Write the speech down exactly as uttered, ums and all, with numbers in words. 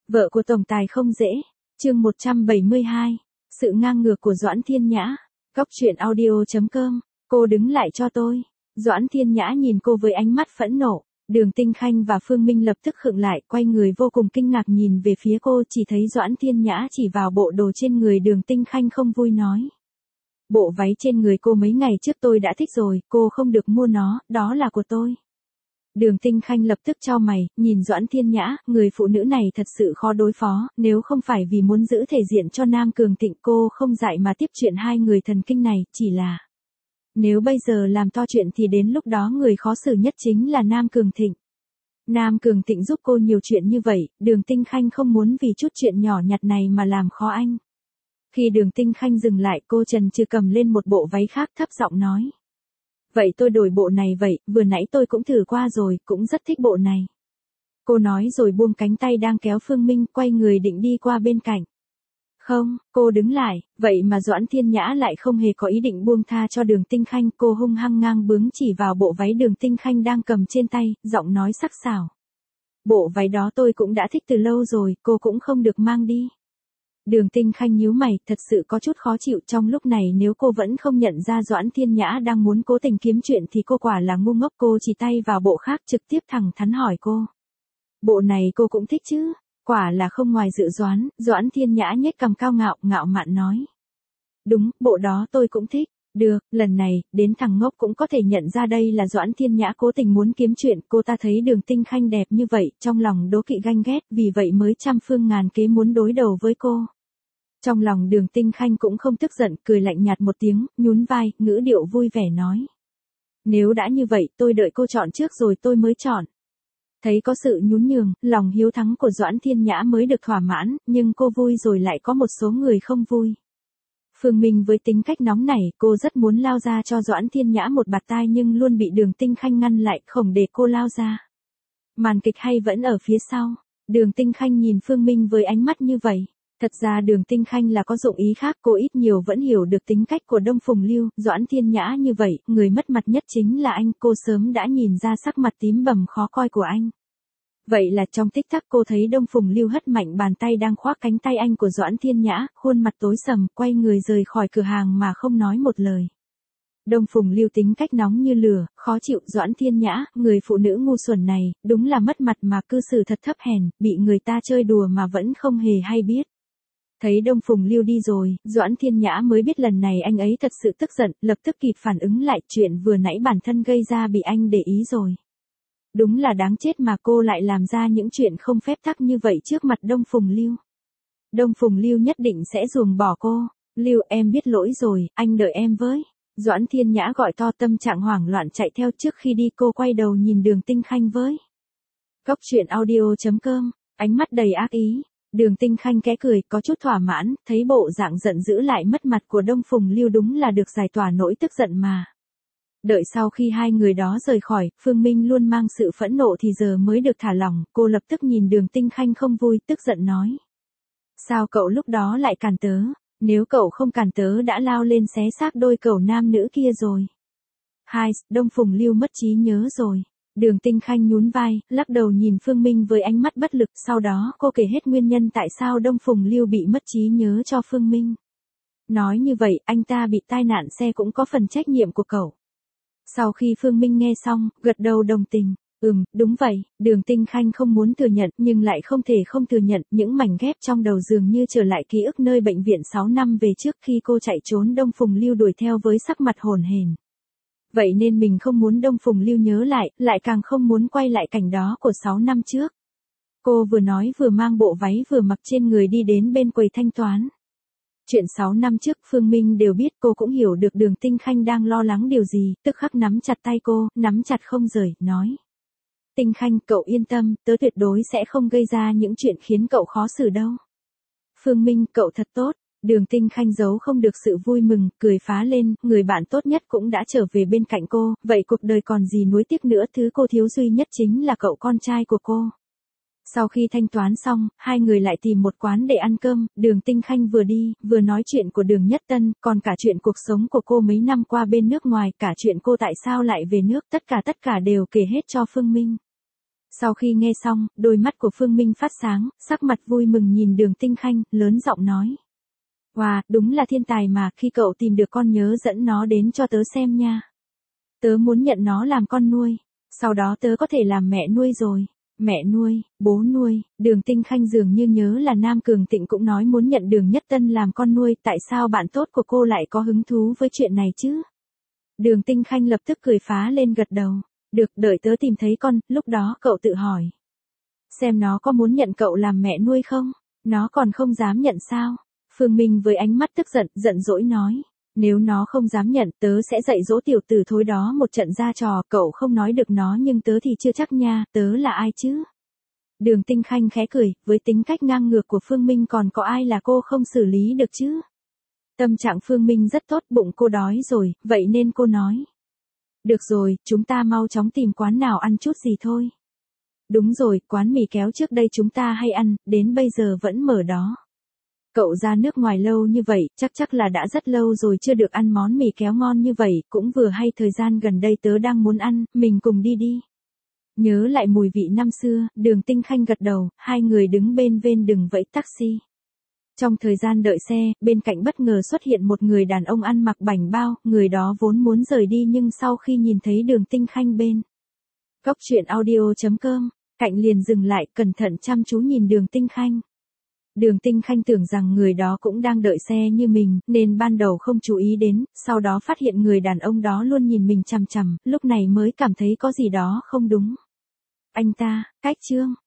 Vợ của tổng tài không dễ. Chương một trăm bảy mươi hai. Sự ngang ngược của Doãn Thiên Nhã. Góc truyện audio chấm com. Cô đứng lại cho tôi. Doãn Thiên Nhã nhìn cô với ánh mắt phẫn nộ. Đường Tinh Khanh và Phương Minh lập tức khựng lại, quay người vô cùng kinh ngạc nhìn về phía cô, chỉ thấy Doãn Thiên Nhã chỉ vào bộ đồ trên người Đường Tinh Khanh không vui nói. Bộ váy trên người cô mấy ngày trước tôi đã thích rồi, cô không được mua nó, đó là của tôi. Đường Tinh Khanh lập tức chau mày, nhìn Doãn Thiên Nhã, người phụ nữ này thật sự khó đối phó, nếu không phải vì muốn giữ thể diện cho Nam Cường Thịnh cô không dại mà tiếp chuyện hai người thần kinh này, chỉ là... Nếu bây giờ làm to chuyện thì đến lúc đó người khó xử nhất chính là Nam Cường Thịnh. Nam Cường Thịnh giúp cô nhiều chuyện như vậy, Đường Tinh Khanh không muốn vì chút chuyện nhỏ nhặt này mà làm khó anh. Khi Đường Tinh Khanh dừng lại cô chần chừ cầm lên một bộ váy khác thấp giọng nói. Vậy tôi đổi bộ này vậy, vừa nãy tôi cũng thử qua rồi, cũng rất thích bộ này. Cô nói rồi buông cánh tay đang kéo Phương Minh quay người định đi qua bên cạnh. Không, cô đứng lại, vậy mà Doãn Thiên Nhã lại không hề có ý định buông tha cho Đường Tinh Khanh, cô hung hăng ngang bướng chỉ vào bộ váy Đường Tinh Khanh đang cầm trên tay, giọng nói sắc sảo. Bộ váy đó tôi cũng đã thích từ lâu rồi, cô cũng không được mang đi. Đường Tinh Khanh nhíu mày, thật sự có chút khó chịu trong lúc này nếu cô vẫn không nhận ra Doãn Thiên Nhã đang muốn cố tình kiếm chuyện thì cô quả là ngu ngốc, cô chỉ tay vào bộ khác trực tiếp thẳng thắn hỏi cô. Bộ này cô cũng thích chứ? Quả là không ngoài dự đoán, Doãn Thiên Nhã nhếch cằm cao ngạo, ngạo mạn nói. Đúng, bộ đó tôi cũng thích. Được, lần này, đến thằng ngốc cũng có thể nhận ra đây là Doãn Thiên Nhã cố tình muốn kiếm chuyện, cô ta thấy Đường Tinh Khanh đẹp như vậy, trong lòng đố kỵ ganh ghét, vì vậy mới trăm phương ngàn kế muốn đối đầu với cô. Trong lòng Đường Tinh Khanh cũng không tức giận, cười lạnh nhạt một tiếng, nhún vai, ngữ điệu vui vẻ nói. Nếu đã như vậy, tôi đợi cô chọn trước rồi tôi mới chọn. Thấy có sự nhún nhường, lòng hiếu thắng của Doãn Thiên Nhã mới được thỏa mãn, nhưng cô vui rồi lại có một số người không vui. Phương Minh với tính cách nóng nảy, cô rất muốn lao ra cho Doãn Thiên Nhã một bạt tai nhưng luôn bị Đường Tinh Khanh ngăn lại, không để cô lao ra. Màn kịch hay vẫn ở phía sau. Đường Tinh Khanh nhìn Phương Minh với ánh mắt như vậy. Thật ra Đường Tinh Khanh là có dụng ý khác, cô ít nhiều vẫn hiểu được tính cách của Đông Phùng Lưu, Doãn Thiên Nhã như vậy, người mất mặt nhất chính là anh, cô sớm đã nhìn ra sắc mặt tím bầm khó coi của anh. Vậy là trong tích tắc cô thấy Đông Phùng Lưu hất mạnh bàn tay đang khoác cánh tay anh của Doãn Thiên Nhã, khuôn mặt tối sầm, quay người rời khỏi cửa hàng mà không nói một lời. Đông Phùng Lưu tính cách nóng như lửa, khó chịu, Doãn Thiên Nhã, người phụ nữ ngu xuẩn này, đúng là mất mặt mà cư xử thật thấp hèn, bị người ta chơi đùa mà vẫn không hề hay biết. Thấy Đông Phùng Lưu đi rồi, Doãn Thiên Nhã mới biết lần này anh ấy thật sự tức giận, lập tức kịp phản ứng lại chuyện vừa nãy bản thân gây ra bị anh để ý rồi. Đúng là đáng chết mà cô lại làm ra những chuyện không phép tắc như vậy trước mặt Đông Phùng Lưu. Đông Phùng Lưu nhất định sẽ ruồng bỏ cô. Lưu, em biết lỗi rồi, anh đợi em với. Doãn Thiên Nhã gọi to, tâm trạng hoảng loạn chạy theo, trước khi đi cô quay đầu nhìn Đường Tinh Khanh với. Góc truyện audio chấm com, ánh mắt đầy ác ý. Đường Tinh Khanh khẽ cười, có chút thỏa mãn, thấy bộ dạng giận dữ lại mất mặt của Đông Phùng Lưu đúng là được giải tỏa nỗi tức giận mà. Đợi sau khi hai người đó rời khỏi, Phương Minh luôn mang sự phẫn nộ thì giờ mới được thả lỏng, cô lập tức nhìn Đường Tinh Khanh không vui, tức giận nói. Sao cậu lúc đó lại cản tớ, nếu cậu không cản tớ đã lao lên xé xác đôi cẩu nam nữ kia rồi. Hai, Đông Phùng Lưu mất trí nhớ rồi. Đường Tinh Khanh nhún vai, lắc đầu nhìn Phương Minh với ánh mắt bất lực, sau đó cô kể hết nguyên nhân tại sao Đông Phùng Lưu bị mất trí nhớ cho Phương Minh. Nói như vậy, anh ta bị tai nạn xe cũng có phần trách nhiệm của cậu. Sau khi Phương Minh nghe xong, gật đầu đồng tình. Ừm, đúng vậy, Đường Tinh Khanh không muốn thừa nhận nhưng lại không thể không thừa nhận, những mảnh ghép trong đầu dường như trở lại ký ức nơi bệnh viện sáu năm về trước khi cô chạy trốn Đông Phùng Lưu đuổi theo với sắc mặt hồn hển. Vậy nên mình không muốn Đông Phùng Lưu nhớ lại, lại càng không muốn quay lại cảnh đó của sáu năm trước. Cô vừa nói vừa mang bộ váy vừa mặc trên người đi đến bên quầy thanh toán. Chuyện sáu năm trước Phương Minh đều biết, cô cũng hiểu được Đường Tinh Khanh đang lo lắng điều gì, tức khắc nắm chặt tay cô, nắm chặt không rời, nói. Tinh Khanh, cậu yên tâm, tớ tuyệt đối sẽ không gây ra những chuyện khiến cậu khó xử đâu. Phương Minh, cậu thật tốt. Đường Tinh Khanh giấu không được sự vui mừng, cười phá lên, người bạn tốt nhất cũng đã trở về bên cạnh cô, vậy cuộc đời còn gì nuối tiếc nữa, thứ cô thiếu duy nhất chính là cậu con trai của cô. Sau khi thanh toán xong, hai người lại tìm một quán để ăn cơm, Đường Tinh Khanh vừa đi, vừa nói chuyện của Đường Nhất Tân, còn cả chuyện cuộc sống của cô mấy năm qua bên nước ngoài, cả chuyện cô tại sao lại về nước, tất cả tất cả đều kể hết cho Phương Minh. Sau khi nghe xong, đôi mắt của Phương Minh phát sáng, sắc mặt vui mừng nhìn Đường Tinh Khanh, lớn giọng nói. Wow, đúng là thiên tài mà, khi cậu tìm được con nhớ dẫn nó đến cho tớ xem nha. Tớ muốn nhận nó làm con nuôi, sau đó tớ có thể làm mẹ nuôi rồi. Mẹ nuôi, bố nuôi, Đường Tinh Khanh dường như nhớ là Nam Cường Tịnh cũng nói muốn nhận Đường Nhất Tân làm con nuôi, tại sao bạn tốt của cô lại có hứng thú với chuyện này chứ? Đường Tinh Khanh lập tức cười phá lên gật đầu. Được, đợi tớ tìm thấy con, lúc đó cậu tự hỏi. Xem nó có muốn nhận cậu làm mẹ nuôi không? Nó còn không dám nhận sao? Phương Minh với ánh mắt tức giận, giận dỗi nói. Nếu nó không dám nhận, tớ sẽ dạy dỗ tiểu tử thối đó một trận ra trò, cậu không nói được nó nhưng tớ thì chưa chắc nha, tớ là ai chứ? Đường Tinh Khanh khẽ cười, với tính cách ngang ngược của Phương Minh còn có ai là cô không xử lý được chứ? Tâm trạng Phương Minh rất tốt, bụng cô đói rồi, vậy nên cô nói. Được rồi, chúng ta mau chóng tìm quán nào ăn chút gì thôi. Đúng rồi, quán mì kéo trước đây chúng ta hay ăn, đến bây giờ vẫn mở đó. Cậu ra nước ngoài lâu như vậy, chắc chắc là đã rất lâu rồi chưa được ăn món mì kéo ngon như vậy, cũng vừa hay thời gian gần đây tớ đang muốn ăn, mình cùng đi đi. Nhớ lại mùi vị năm xưa, Đường Tinh Khanh gật đầu, hai người đứng bên ven đường vẫy taxi. Trong thời gian đợi xe, bên cạnh bất ngờ xuất hiện một người đàn ông ăn mặc bảnh bao, người đó vốn muốn rời đi nhưng sau khi nhìn thấy Đường Tinh Khanh bên Cốc truyện audio chấm com, cạnh liền dừng lại, cẩn thận chăm chú nhìn Đường Tinh Khanh. Đường Tinh Khanh tưởng rằng người đó cũng đang đợi xe như mình, nên ban đầu không chú ý đến, sau đó phát hiện người đàn ông đó luôn nhìn mình chằm chằm, lúc này mới cảm thấy có gì đó không đúng. Anh ta, cách Trương,